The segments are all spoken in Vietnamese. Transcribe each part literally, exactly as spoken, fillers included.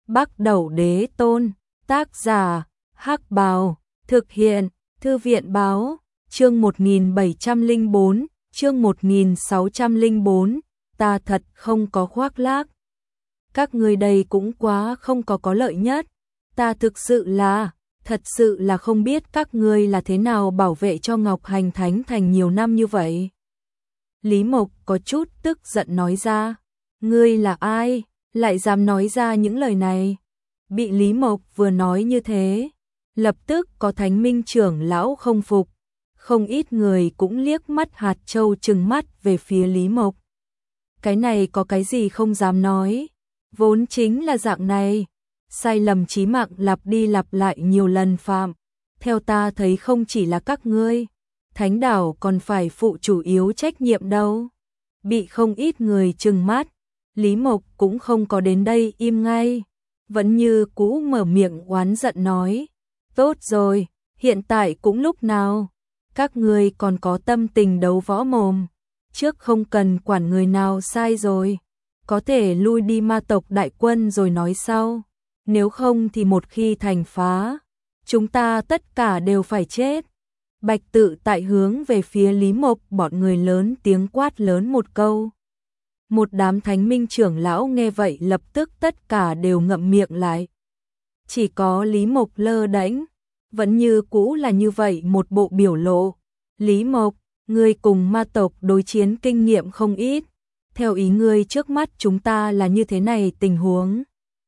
Bắc Đẩu Đế Tôn, tác giả, Hắc Bào, thực hiện, Thư viện báo, chương một nghìn bảy trăm lẻ bốn, chương một nghìn sáu trăm lẻ bốn, ta thật không có khoác lác. Các người đây cũng quá không có có lợi nhất, ta thực sự là, thật sự là không biết các ngươi là thế nào bảo vệ cho Ngọc Hành Thánh Thành nhiều năm như vậy. Lý Mộc có chút tức giận nói ra, ngươi là ai, lại dám nói ra những lời này. Bị Lý Mộc vừa nói như thế, lập tức có Thánh Minh trưởng lão không phục, không ít người cũng liếc mắt hạt châu trừng mắt về phía Lý Mộc. Cái này có cái gì không dám nói, vốn chính là dạng này, sai lầm chí mạng lặp đi lặp lại nhiều lần phạm, theo ta thấy không chỉ là các ngươi, Thánh đảo còn phải phụ chủ yếu trách nhiệm đâu. Bị không ít người trừng mắt, Lý Mộc cũng không có đến đây im ngay, vẫn như cũ mở miệng oán giận nói, tốt rồi, hiện tại cũng lúc nào, các ngươi còn có tâm tình đấu võ mồm, trước không cần quản người nào sai rồi, có thể lui đi ma tộc đại quân rồi nói sau, nếu không thì một khi thành phá, chúng ta tất cả đều phải chết. Bạch Tự Tại hướng về phía Lý Mộc bọn người lớn tiếng quát lớn một câu. Một đám Thánh Minh trưởng lão nghe vậy lập tức tất cả đều ngậm miệng lại. Chỉ có Lý Mộc lơ đễnh, vẫn như cũ là như vậy một bộ biểu lộ. Lý Mộc, ngươi cùng ma tộc đối chiến kinh nghiệm không ít, theo ý ngươi trước mắt chúng ta là như thế này tình huống.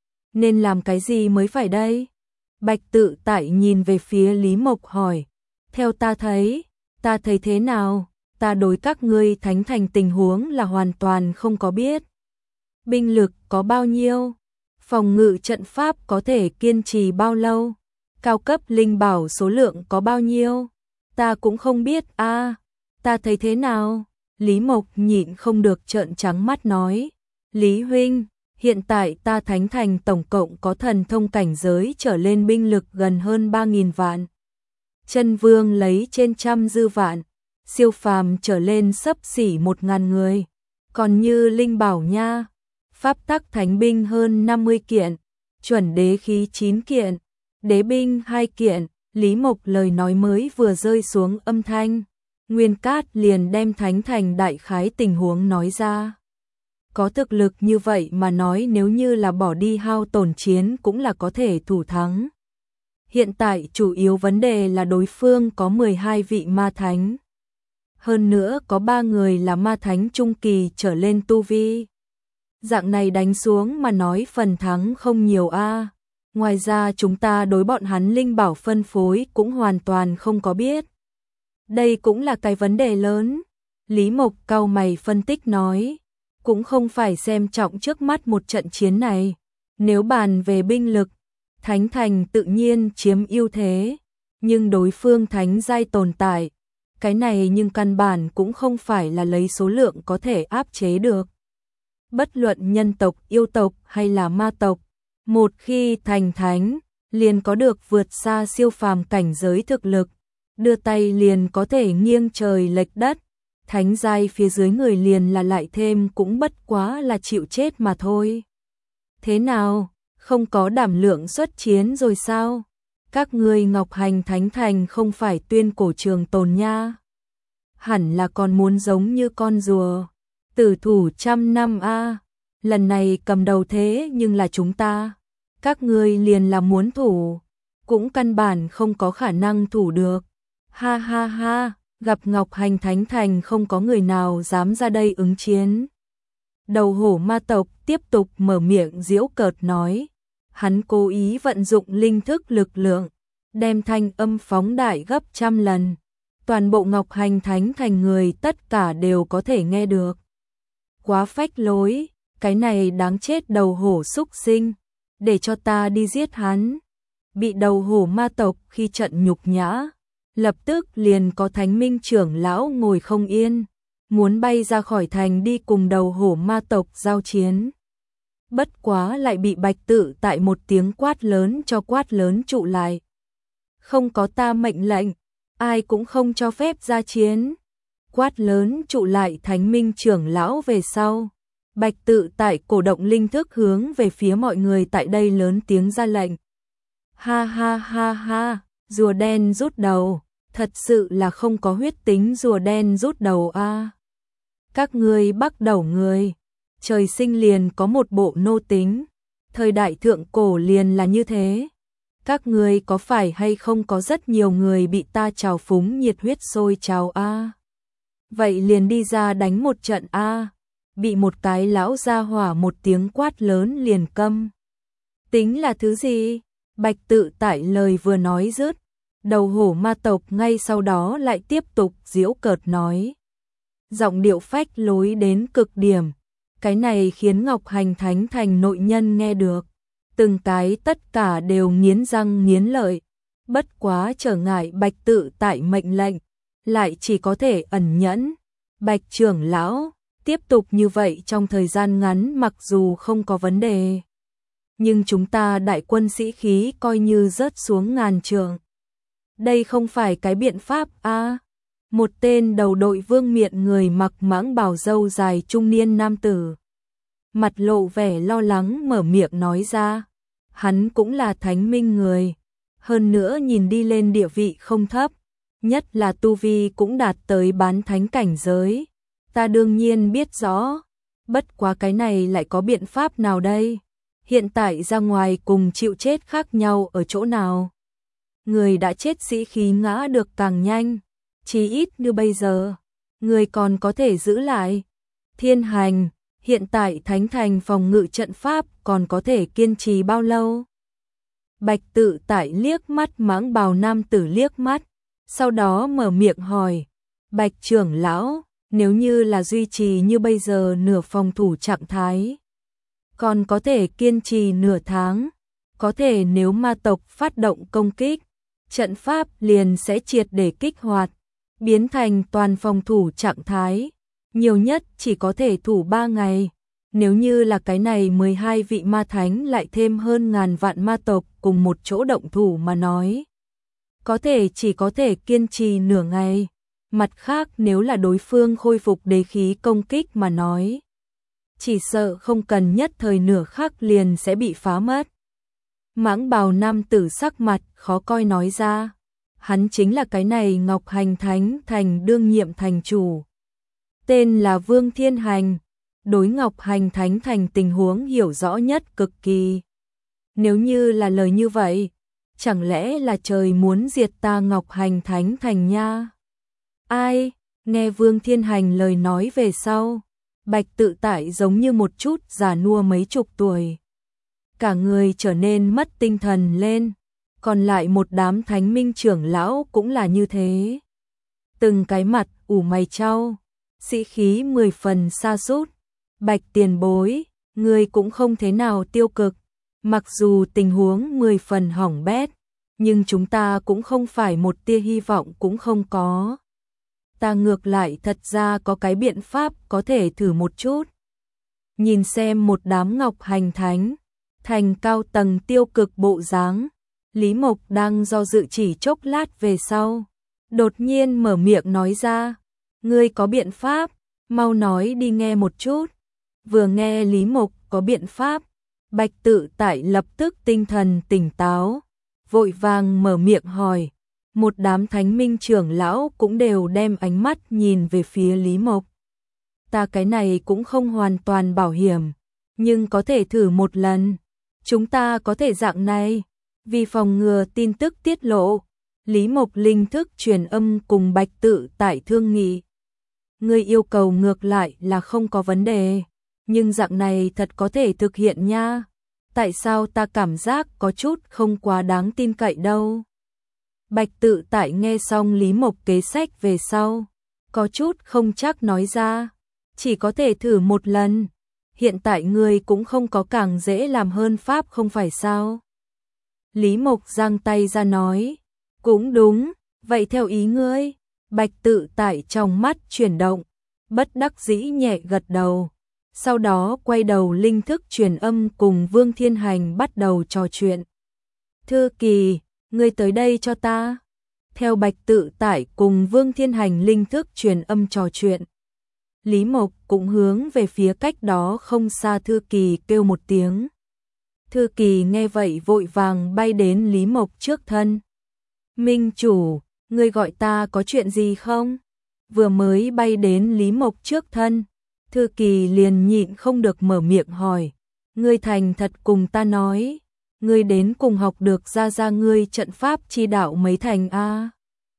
Nên làm cái gì mới phải đây? Bạch Tự Tại nhìn về phía Lý Mộc hỏi. Theo ta thấy, ta thấy thế nào, ta đối các ngươi Thánh Thành tình huống là hoàn toàn không có biết. Binh lực có bao nhiêu? Phòng ngự trận pháp có thể kiên trì bao lâu? Cao cấp linh bảo số lượng có bao nhiêu? Ta cũng không biết a. À, ta thấy thế nào? Lý Mộc nhịn không được trợn trắng mắt nói. Lý huynh, hiện tại ta Thánh Thành tổng cộng có thần thông cảnh giới trở lên binh lực gần hơn ba nghìn vạn. Chân Vương lấy trên trăm dư vạn, siêu phàm trở lên xấp xỉ một ngàn người. Còn như linh bảo nha, pháp tắc thánh binh hơn năm mươi kiện, chuẩn đế khí chín kiện, đế binh hai kiện. Lý Mộc lời nói mới vừa rơi xuống âm thanh, Nguyên Cát liền đem Thánh Thành đại khái tình huống nói ra. Có thực lực như vậy mà nói nếu như là bỏ đi hao tổn chiến cũng là có thể thủ thắng. Hiện tại chủ yếu vấn đề là đối phương có mười hai vị ma thánh. Hơn nữa có ba người là ma thánh trung kỳ trở lên tu vi. Dạng này đánh xuống mà nói phần thắng không nhiều a. À. Ngoài ra chúng ta đối bọn hắn linh bảo phân phối cũng hoàn toàn không có biết. Đây cũng là cái vấn đề lớn. Lý Mộc cau mày phân tích nói. Cũng không phải xem trọng trước mắt một trận chiến này. Nếu bàn về binh lực, Thánh Thành tự nhiên chiếm ưu thế, nhưng đối phương thánh giai tồn tại, cái này nhưng căn bản cũng không phải là lấy số lượng có thể áp chế được. Bất luận nhân tộc, yêu tộc hay là ma tộc, một khi thành thánh, liền có được vượt xa siêu phàm cảnh giới thực lực, đưa tay liền có thể nghiêng trời lệch đất, thánh giai phía dưới người liền là lại thêm cũng bất quá là chịu chết mà thôi. Thế nào? Không có đảm lượng xuất chiến rồi sao? Các ngươi Ngọc Hành Thánh Thành không phải tuyên cổ trường tồn nha. Hẳn là còn muốn giống như con rùa. Tử thủ trăm năm a. À. Lần này cầm đầu thế nhưng là chúng ta. Các ngươi liền là muốn thủ. Cũng căn bản không có khả năng thủ được. Ha ha ha, gặp Ngọc Hành Thánh Thành không có người nào dám ra đây ứng chiến. Đầu hổ ma tộc tiếp tục mở miệng giễu cợt nói. Hắn cố ý vận dụng linh thức lực lượng, đem thanh âm phóng đại gấp trăm lần. Toàn bộ Ngọc Hành Thánh Thành người tất cả đều có thể nghe được. Quá phách lối, cái này đáng chết đầu hổ xúc sinh, để cho ta đi giết hắn. Bị đầu hổ ma tộc khi trận nhục nhã, lập tức liền có Thánh Minh trưởng lão ngồi không yên, muốn bay ra khỏi thành đi cùng đầu hổ ma tộc giao chiến. Bất quá lại bị Bạch Tự Tại một tiếng quát lớn cho quát lớn trụ lại. Không có ta mệnh lệnh, ai cũng không cho phép ra chiến. Quát lớn trụ lại Thánh Minh trưởng lão về sau. Bạch Tự Tại cổ động linh thức hướng về phía mọi người tại đây lớn tiếng ra lệnh. Ha ha ha ha, rùa đen rút đầu, thật sự là không có huyết tính rùa đen rút đầu a. À. Các ngươi bắt đầu người, trời sinh liền có một bộ nô tính, thời đại thượng cổ liền là như thế. Các ngươi có phải hay không có rất nhiều người bị ta trào phúng nhiệt huyết sôi trào a. À. Vậy liền đi ra đánh một trận a. À. Bị một cái lão gia hỏa một tiếng quát lớn liền câm. Tính là thứ gì? Bạch Tự Tại lời vừa nói dứt, đầu hổ ma tộc ngay sau đó lại tiếp tục giễu cợt nói. Giọng điệu phách lối đến cực điểm, cái này khiến Ngọc Hành Thánh Thành nội nhân nghe được, từng cái tất cả đều nghiến răng nghiến lợi, bất quá trở ngại Bạch Tự Tại mệnh lệnh, lại chỉ có thể ẩn nhẫn. Bạch trưởng lão, tiếp tục như vậy trong thời gian ngắn mặc dù không có vấn đề, nhưng chúng ta đại quân sĩ khí coi như rớt xuống ngàn trượng. Đây không phải cái biện pháp a. À. Một tên đầu đội vương miện người mặc mãng bào râu dài trung niên nam tử, mặt lộ vẻ lo lắng mở miệng nói ra. Hắn cũng là thánh minh người, hơn nữa nhìn đi lên địa vị không thấp, nhất là tu vi cũng đạt tới bán thánh cảnh giới. Ta đương nhiên biết rõ, bất quá cái này lại có biện pháp nào đây? Hiện tại ra ngoài cùng chịu chết khác nhau ở chỗ nào? Người đã chết sĩ khí ngã được càng nhanh, chí ít như bây giờ, người còn có thể giữ lại. Thiên Hành, hiện tại Thánh Thành phòng ngự trận pháp còn có thể kiên trì bao lâu? Bạch Tự Tại liếc mắt mãng bào nam tử liếc mắt, sau đó mở miệng hỏi. Bạch trưởng lão, nếu như là duy trì như bây giờ nửa phòng thủ trạng thái, còn có thể kiên trì nửa tháng, có thể nếu ma tộc phát động công kích, trận pháp liền sẽ triệt để kích hoạt, biến thành toàn phòng thủ trạng thái, nhiều nhất chỉ có thể thủ ba ngày. Nếu như là cái này mười hai vị ma thánh lại thêm hơn ngàn vạn ma tộc cùng một chỗ động thủ mà nói, có thể chỉ có thể kiên trì nửa ngày. Mặt khác nếu là đối phương khôi phục đế khí công kích mà nói, chỉ sợ không cần nhất thời nửa khắc liền sẽ bị phá mất. Mãng bào nam tử sắc mặt khó coi nói ra, hắn chính là cái này Ngọc Hành Thánh Thành đương nhiệm thành chủ, tên là Vương Thiên Hành, đối Ngọc Hành Thánh Thành tình huống hiểu rõ nhất cực kỳ. Nếu như là lời như vậy, chẳng lẽ là trời muốn diệt ta Ngọc Hành Thánh Thành nha? Ai? Nghe Vương Thiên Hành lời nói về sau, Bạch Tự Tại giống như một chút già nua mấy chục tuổi. Cả người trở nên mất tinh thần lên, còn lại một đám thánh minh trưởng lão cũng là như thế. Từng cái mặt ủ mày chau, sĩ khí mười phần sa sút. Bạch tiền bối, người cũng không thế nào tiêu cực, mặc dù tình huống mười phần hỏng bét, nhưng chúng ta cũng không phải một tia hy vọng cũng không có. Ta ngược lại thật ra có cái biện pháp có thể thử một chút. Nhìn xem một đám Ngọc Hành Thánh Thành cao tầng tiêu cực bộ dáng, Lý Mộc đang do dự chỉ chốc lát về sau, đột nhiên mở miệng nói ra, ngươi có biện pháp, mau nói đi nghe một chút. Vừa nghe Lý Mộc có biện pháp, Bạch Tự Tại lập tức tinh thần tỉnh táo, vội vàng mở miệng hỏi. Một đám thánh minh trưởng lão cũng đều đem ánh mắt nhìn về phía Lý Mộc. Ta cái này cũng không hoàn toàn bảo hiểm, nhưng có thể thử một lần. Chúng ta có thể dạng này, vì phòng ngừa tin tức tiết lộ, Lý Mộc linh thức truyền âm cùng Bạch Tự Tại thương nghị. Ngươi yêu cầu ngược lại là không có vấn đề, nhưng dạng này thật có thể thực hiện nha. Tại sao ta cảm giác có chút không quá đáng tin cậy đâu? Bạch Tự Tại nghe xong Lý Mộc kế sách về sau, có chút không chắc nói ra, chỉ có thể thử một lần. Hiện tại ngươi cũng không có càng dễ làm hơn pháp không phải sao? Lý Mộc giang tay ra nói, cũng đúng, vậy theo ý ngươi. Bạch Tự Tại trong mắt chuyển động, bất đắc dĩ nhẹ gật đầu, sau đó quay đầu linh thức truyền âm cùng Vương Thiên Hành bắt đầu trò chuyện. Thư Kỳ, ngươi tới đây cho ta. Theo Bạch Tự Tại cùng Vương Thiên Hành linh thức truyền âm trò chuyện, Lý Mộc cũng hướng về phía cách đó không xa Thư Kỳ kêu một tiếng. Thư Kỳ nghe vậy vội vàng bay đến Lý Mộc trước thân. Minh chủ, ngươi gọi ta có chuyện gì không? Vừa mới bay đến Lý Mộc trước thân, Thư Kỳ liền nhịn không được mở miệng hỏi. Ngươi thành thật cùng ta nói, ngươi đến cùng học được ra ra ngươi trận pháp chi đạo mấy thành a?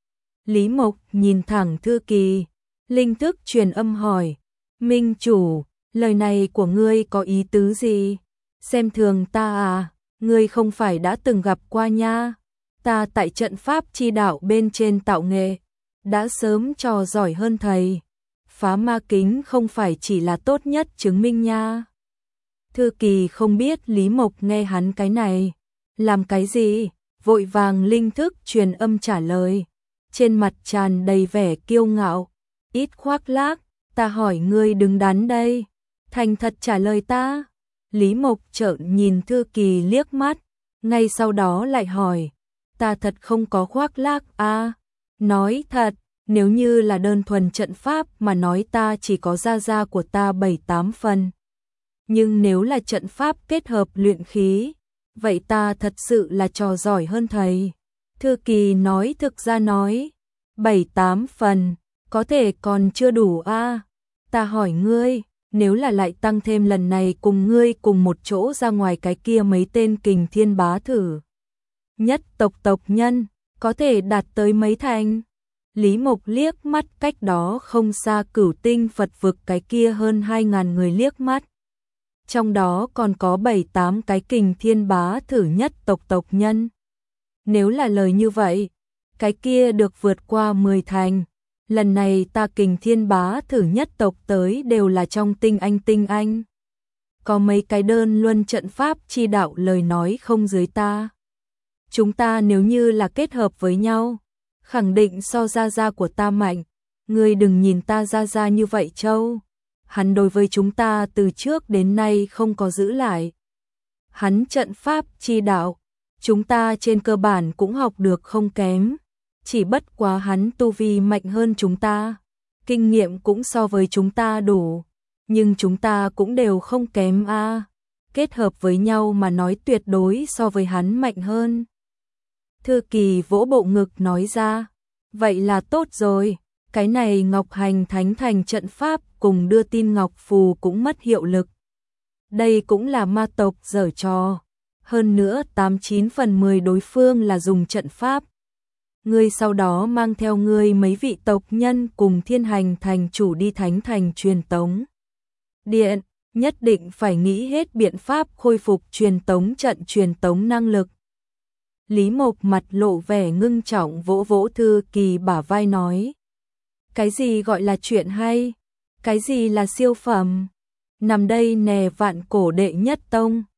Lý Mộc nhìn thẳng Thư Kỳ, linh thức truyền âm hỏi. Minh chủ, lời này của ngươi có ý tứ gì? Xem thường ta à? Ngươi không phải đã từng gặp qua nha? Ta tại trận pháp chi đạo bên trên tạo nghệ, đã sớm trò giỏi hơn thầy. Phá ma kính không phải chỉ là tốt nhất chứng minh nha. Thư Kỳ không biết Lý Mộc nghe hắn cái này làm cái gì, vội vàng linh thức truyền âm trả lời, trên mặt tràn đầy vẻ kiêu ngạo. Ít khoác lác, ta hỏi ngươi đứng đắn đây, thành thật trả lời ta. Lý Mộc trợn nhìn Thư Kỳ liếc mắt, ngay sau đó lại hỏi, ta thật không có khoác lác à? Nói thật, nếu như là đơn thuần trận pháp mà nói ta chỉ có gia gia của ta bảy tám phần. Nhưng nếu là trận pháp kết hợp luyện khí, vậy ta thật sự là trò giỏi hơn thầy. Thư Kỳ nói thực ra nói, bảy tám phần, có thể còn chưa đủ a. À? Ta hỏi ngươi, nếu là lại tăng thêm lần này cùng ngươi cùng một chỗ ra ngoài cái kia mấy tên kình thiên bá thử nhất tộc tộc nhân, có thể đạt tới mấy thành? Lý Mộc liếc mắt cách đó không xa Cửu Tinh Phật vực cái kia hơn hai ngàn người liếc mắt. Trong đó còn có bảy tám cái kình thiên bá thử nhất tộc tộc nhân. Nếu là lời như vậy, cái kia được vượt qua mười thành. Lần này ta kình thiên bá thử nhất tộc tới đều là trong tinh anh tinh anh. Có mấy cái đơn luân trận pháp chi đạo lời nói không dưới ta. Chúng ta nếu như là kết hợp với nhau, khẳng định so gia gia của ta mạnh. Ngươi đừng nhìn ta gia gia như vậy châu. Hắn đối với chúng ta từ trước đến nay không có giữ lại. Hắn trận pháp chi đạo, chúng ta trên cơ bản cũng học được không kém. Chỉ bất quá hắn tu vi mạnh hơn chúng ta, kinh nghiệm cũng so với chúng ta đủ, nhưng chúng ta cũng đều không kém a. À. Kết hợp với nhau mà nói tuyệt đối so với hắn mạnh hơn. Thư Kỳ vỗ bộ ngực nói ra, vậy là tốt rồi, cái này Ngọc Hành Thánh Thành trận pháp cùng đưa tin Ngọc Phù cũng mất hiệu lực. Đây cũng là ma tộc giở trò, hơn nữa tám chín phần mười đối phương là dùng trận pháp. Ngươi sau đó mang theo ngươi mấy vị tộc nhân cùng Thiên Hành thành chủ đi Thánh Thành truyền tống điện, nhất định phải nghĩ hết biện pháp khôi phục truyền tống trận truyền tống năng lực. Lý Mộc mặt lộ vẻ ngưng trọng vỗ vỗ Thư Kỳ bả vai nói. Cái gì gọi là chuyện hay? Cái gì là siêu phẩm? Nằm đây nè vạn cổ đệ nhất tông,